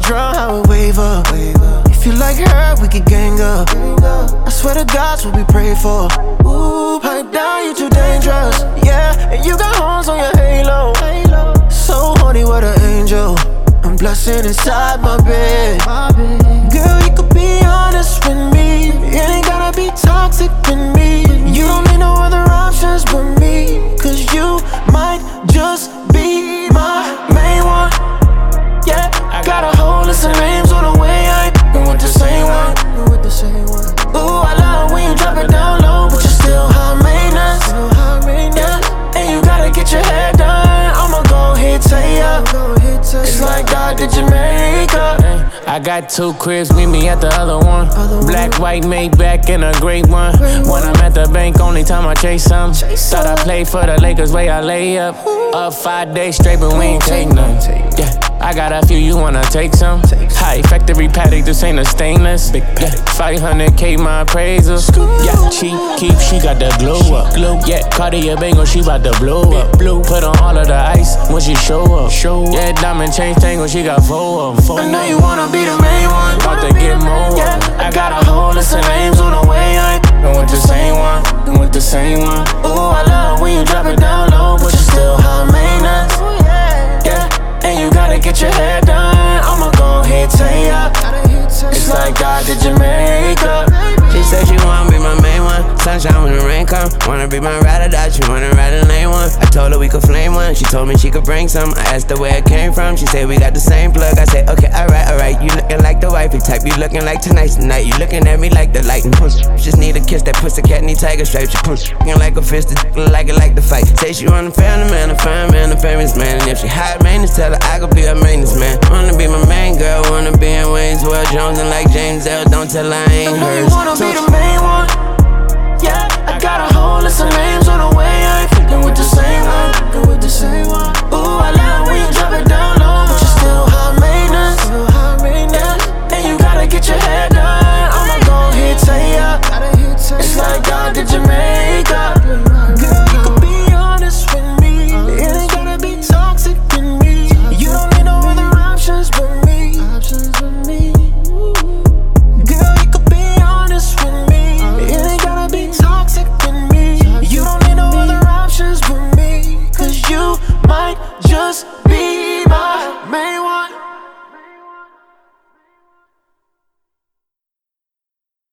drum, how it wave up. If you like her, we can gang up. I swear to God's what we pray for. Ooh, pipe down, you too dangerous. Yeah, and you got horns on your halo. So horny, what an angel. I'm blushing inside my bed. Girl, you could be honest with me. It ain't gotta be toxic with me. You don't need no other options but me. Cause you might just be my main one. Yeah, I got a whole list of names on the way. I ain't f***ing with the same one. Ooh, I love when you drop it down low, but you're still high maintenance. Yeah, and you gotta get your hair done. I'ma go ahead, tell ya. It's like God did Jamaica. I got 2 cribs, meet me at the other one. Black, white, Maybach, and a great one. When I'm at the bank, only time I chase some. Thought I played for the Lakers, way I lay up. Up 5 days straight, but we ain't take none. Yeah, I got a few, you wanna take some? High factory paddock, this ain't a stainless. Yeah, 500K my appraisal. Yeah, cheap keep, she got the glow up. Yeah, Cartier Bangle, she bout to blow up. Put on all of the ice when she show up. Yeah, diamond chain tangle, she got 4 of them. I know you wanna be the main one. About to get more. Yeah, I got a whole list of names on the way. I ain't with the same one. With the same one. Ooh, I love when you drop it down low, but you're still high maintenance. Yeah, and you gotta get your hair done. I'ma go ahead, tell ya. It's like God did Jamaica. She said she wanna be my main one. Sunshine when the rain come. Wanna be my ride or die, she wanna ride a lane one. I told her we could flame one. She told me she could bring some. I asked her where it came from. She said we got the same plug. I said okay, alright. You looking like the wifey type. You looking like tonight's the night. You looking at me like the light and push. Just need a kiss. That pussy cat need tiger stripes. She push. Looking like a fist. Like it like the fight. Say she want a family man, a fine man, a famous man. And if she high maintenance, tell her I could be her maintenance man. Wanna be my main girl. Wanna be in Wayne's World, Jones and like James L. Don't tell her I ain't hers.